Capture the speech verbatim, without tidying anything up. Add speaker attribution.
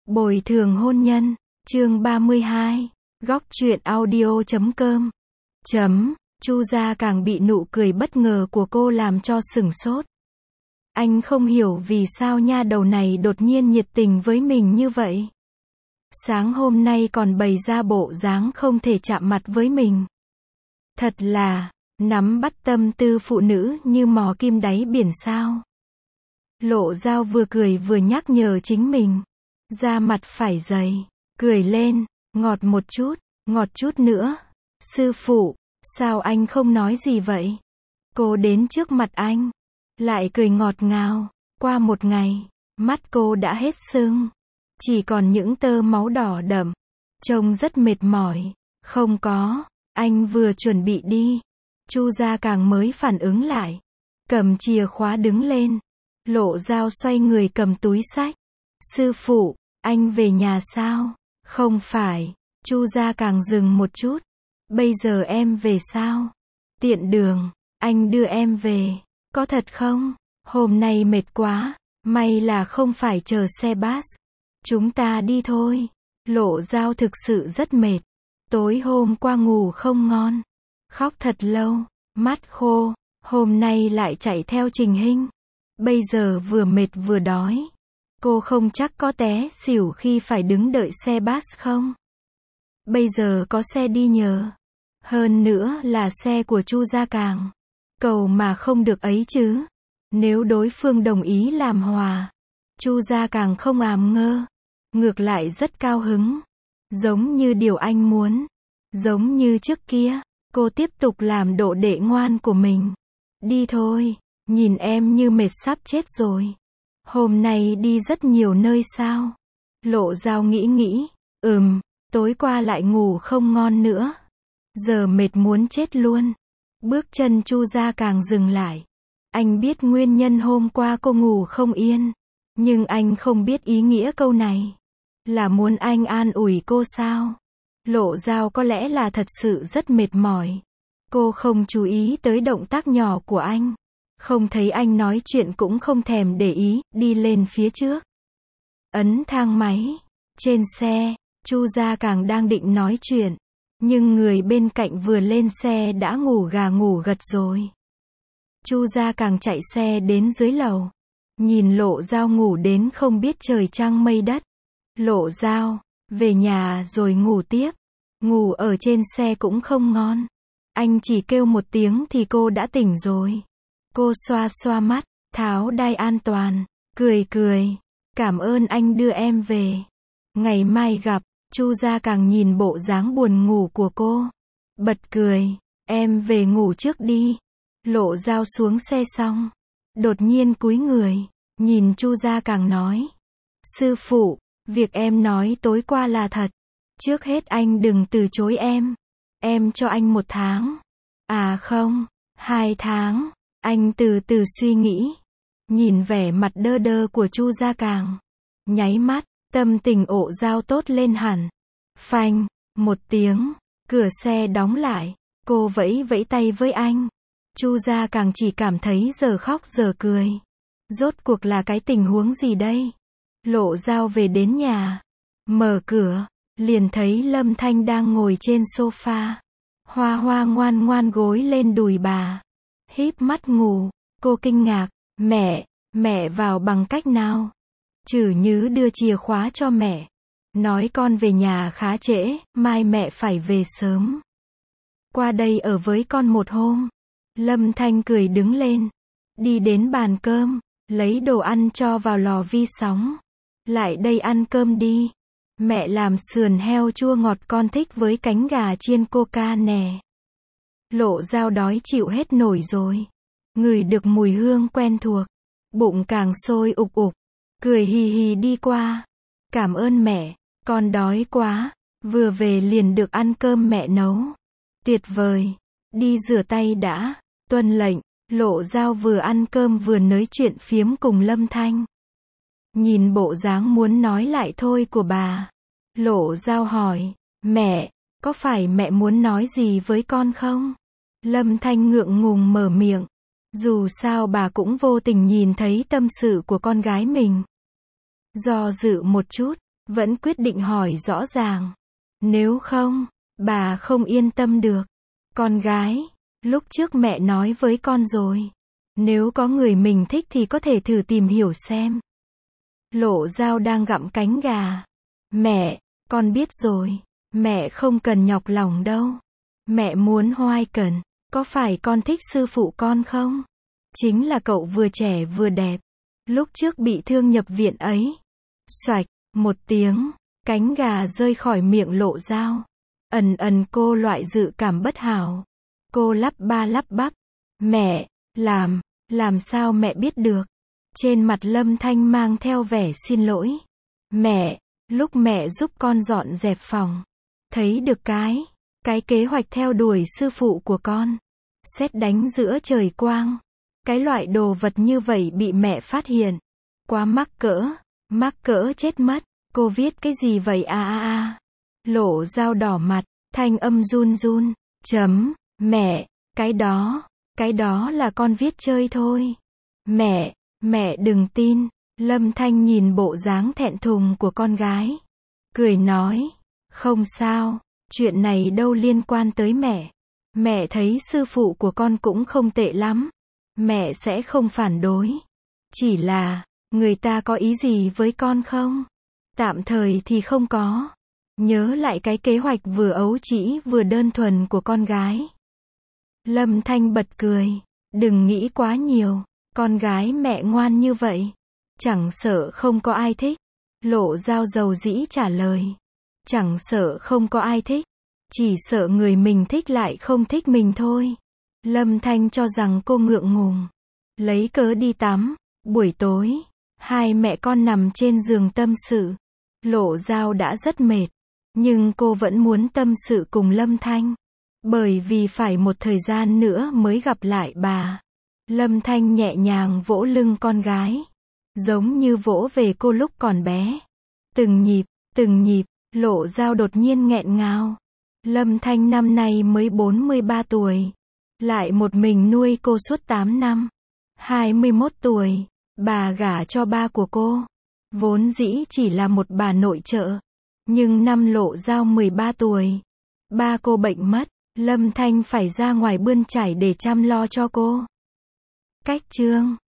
Speaker 1: Bồi thường hôn nhân, chương ba mươi hai, góc truyện audio chấm com. Chấm, Chu Gia càng bị nụ cười bất ngờ của cô làm cho sửng sốt. Anh không hiểu vì sao nha đầu này đột nhiên nhiệt tình với mình như vậy. Sáng hôm nay còn bày ra bộ dáng không thể chạm mặt với mình. Thật là, nắm bắt tâm tư phụ nữ như mò kim đáy biển sao. Lộ Dao vừa cười vừa nhắc nhở chính mình. Da mặt phải dày, cười lên, ngọt một chút, ngọt chút nữa. Sư phụ, sao anh không nói gì vậy? Cô đến trước mặt anh, lại cười ngọt ngào. Qua một ngày, mắt cô đã hết sưng, chỉ còn những tơ máu đỏ đậm, trông rất mệt mỏi. Không có, anh vừa chuẩn bị đi, Chu Gia càng mới phản ứng lại, cầm chìa khóa đứng lên. Lộ Dao xoay người cầm túi xách. Sư phụ, anh về nhà sao? Không phải, Chu Gia càng dừng một chút. Bây giờ em về sao? Tiện đường, anh đưa em về. Có thật không? Hôm nay mệt quá, may là không phải chờ xe bus. Chúng ta đi thôi. Lộ Dao thực sự rất mệt. Tối hôm qua ngủ không ngon, khóc thật lâu, mắt khô, hôm nay lại chạy theo Trình Hinh. Bây giờ vừa mệt vừa đói. Cô không chắc có té xỉu khi phải đứng đợi xe bus không? Bây giờ có xe đi nhờ. Hơn nữa là xe của Chu Gia Càng. Cầu mà không được ấy chứ. Nếu đối phương đồng ý làm hòa, Chu Gia Càng không àm ngơ. Ngược lại rất cao hứng. Giống như điều anh muốn. Giống như trước kia, cô tiếp tục làm độ đệ ngoan của mình. Đi thôi, nhìn em như mệt sắp chết rồi. Hôm nay đi rất nhiều nơi sao? Lộ Dao nghĩ nghĩ, ừm, tối qua lại ngủ không ngon nữa. Giờ mệt muốn chết luôn. Bước chân Chu Gia Càng dừng lại. Anh biết nguyên nhân hôm qua cô ngủ không yên. Nhưng anh không biết ý nghĩa câu này. Là muốn anh an ủi cô sao? Lộ Dao có lẽ là thật sự rất mệt mỏi. Cô không chú ý tới động tác nhỏ của anh. Không thấy anh nói chuyện cũng không thèm để ý, đi lên phía trước. Ấn thang máy. Trên xe, Chu Gia Càng đang định nói chuyện. Nhưng người bên cạnh vừa lên xe đã ngủ gà ngủ gật rồi. Chu Gia Càng chạy xe đến dưới lầu. Nhìn Lộ Dao ngủ đến không biết trời trăng mây đất. Lộ Dao, về nhà rồi ngủ tiếp. Ngủ ở trên xe cũng không ngon. Anh chỉ kêu một tiếng thì cô đã tỉnh rồi. Cô xoa xoa mắt, tháo đai an toàn, cười cười. Cảm ơn anh đưa em về. Ngày mai gặp. Chu Gia Càng nhìn bộ dáng buồn ngủ của cô. Bật cười. Em về ngủ trước đi. Lộ Dao xuống xe xong. Đột nhiên cúi người. Nhìn Chu Gia Càng nói. Sư phụ, việc em nói tối qua là thật. Trước hết anh đừng từ chối em. Em cho anh một tháng. À không, hai tháng. Anh từ từ suy nghĩ. Nhìn vẻ mặt đơ đơ của Chu Gia Càng. Nháy mắt, tâm tình Ộ Dao tốt lên hẳn. Phanh, một tiếng, cửa xe đóng lại. Cô vẫy vẫy tay với anh. Chu Gia Càng chỉ cảm thấy giờ khóc giờ cười. Rốt cuộc là cái tình huống gì đây? Lộ Dao về đến nhà. Mở cửa, liền thấy Lâm Thanh đang ngồi trên sofa. Hoa Hoa ngoan ngoan gối lên đùi bà. Híp mắt ngủ. Cô kinh ngạc. Mẹ, mẹ vào bằng cách nào? Chử Nhứ đưa chìa khóa cho mẹ. Nói con về nhà khá trễ, mai mẹ phải về sớm. Qua đây ở với con một hôm. Lâm Thanh cười đứng lên. Đi đến bàn cơm, lấy đồ ăn cho vào lò vi sóng. Lại đây ăn cơm đi. Mẹ làm sườn heo chua ngọt con thích với cánh gà chiên coca nè. Lộ Dao đói chịu hết nổi rồi. Ngửi được mùi hương quen thuộc. Bụng càng sôi ục ục. Cười hì hì đi qua. Cảm ơn mẹ, con đói quá. Vừa về liền được ăn cơm mẹ nấu. Tuyệt vời. Đi rửa tay đã. Tuân lệnh. Lộ Dao vừa ăn cơm vừa nói chuyện phiếm cùng Lâm Thanh. Nhìn bộ dáng muốn nói lại thôi của bà. Lộ Dao hỏi. Mẹ, có phải mẹ muốn nói gì với con không? Lâm Thanh ngượng ngùng mở miệng. Dù sao bà cũng vô tình nhìn thấy tâm sự của con gái mình. Do dự một chút, vẫn quyết định hỏi rõ ràng. Nếu không, bà không yên tâm được. Con gái, lúc trước mẹ nói với con rồi. Nếu có người mình thích thì có thể thử tìm hiểu xem. Lộ Dao đang gặm cánh gà. Mẹ, con biết rồi. Mẹ không cần nhọc lòng đâu. Mẹ muốn Hoài Cẩn. Có phải con thích sư phụ con không? Chính là cậu vừa trẻ vừa đẹp. Lúc trước bị thương nhập viện ấy. Xoạch, một tiếng, cánh gà rơi khỏi miệng Lộ Dao. Ẩn ẩn cô loại dự cảm bất hảo. Cô lắp ba lắp bắp. Mẹ, làm, làm sao mẹ biết được? Trên mặt Lâm Thanh mang theo vẻ xin lỗi. Mẹ, lúc mẹ giúp con dọn dẹp phòng. Thấy được cái, cái kế hoạch theo đuổi sư phụ của con. Sét đánh giữa trời quang. Cái loại đồ vật như vậy bị mẹ phát hiện. Quá mắc cỡ, mắc cỡ chết mất. Cô viết cái gì vậy a a a? Lộ Dao đỏ mặt, thanh âm run run. Chấm, mẹ, cái đó, cái đó là con viết chơi thôi. Mẹ, mẹ đừng tin. Lâm Thanh nhìn bộ dáng thẹn thùng của con gái. Cười nói, không sao, chuyện này đâu liên quan tới mẹ. Mẹ thấy sư phụ của con cũng không tệ lắm. Mẹ sẽ không phản đối. Chỉ là, người ta có ý gì với con không? Tạm thời thì không có. Nhớ lại cái kế hoạch vừa ấu trĩ vừa đơn thuần của con gái. Lâm Thanh bật cười. Đừng nghĩ quá nhiều. Con gái mẹ ngoan như vậy. Chẳng sợ không có ai thích. Lộ Dao dầu dĩ trả lời. Chẳng sợ không có ai thích. Chỉ sợ người mình thích lại không thích mình thôi. Lâm Thanh cho rằng cô ngượng ngùng. Lấy cớ đi tắm. Buổi tối, hai mẹ con nằm trên giường tâm sự. Lộ Dao đã rất mệt. Nhưng cô vẫn muốn tâm sự cùng Lâm Thanh. Bởi vì phải một thời gian nữa mới gặp lại bà. Lâm Thanh nhẹ nhàng vỗ lưng con gái. Giống như vỗ về cô lúc còn bé. Từng nhịp, từng nhịp, Lộ Dao đột nhiên nghẹn ngào. Lâm Thanh năm nay mới bốn mươi ba tuổi. Lại một mình nuôi cô suốt tám năm. hai mươi mốt tuổi, bà gả cho ba của cô. Vốn dĩ chỉ là một bà nội trợ. Nhưng năm Lộ Dao mười ba tuổi. Ba cô bệnh mất. Lâm Thanh phải ra ngoài bươn chải để chăm lo cho cô. Cách chương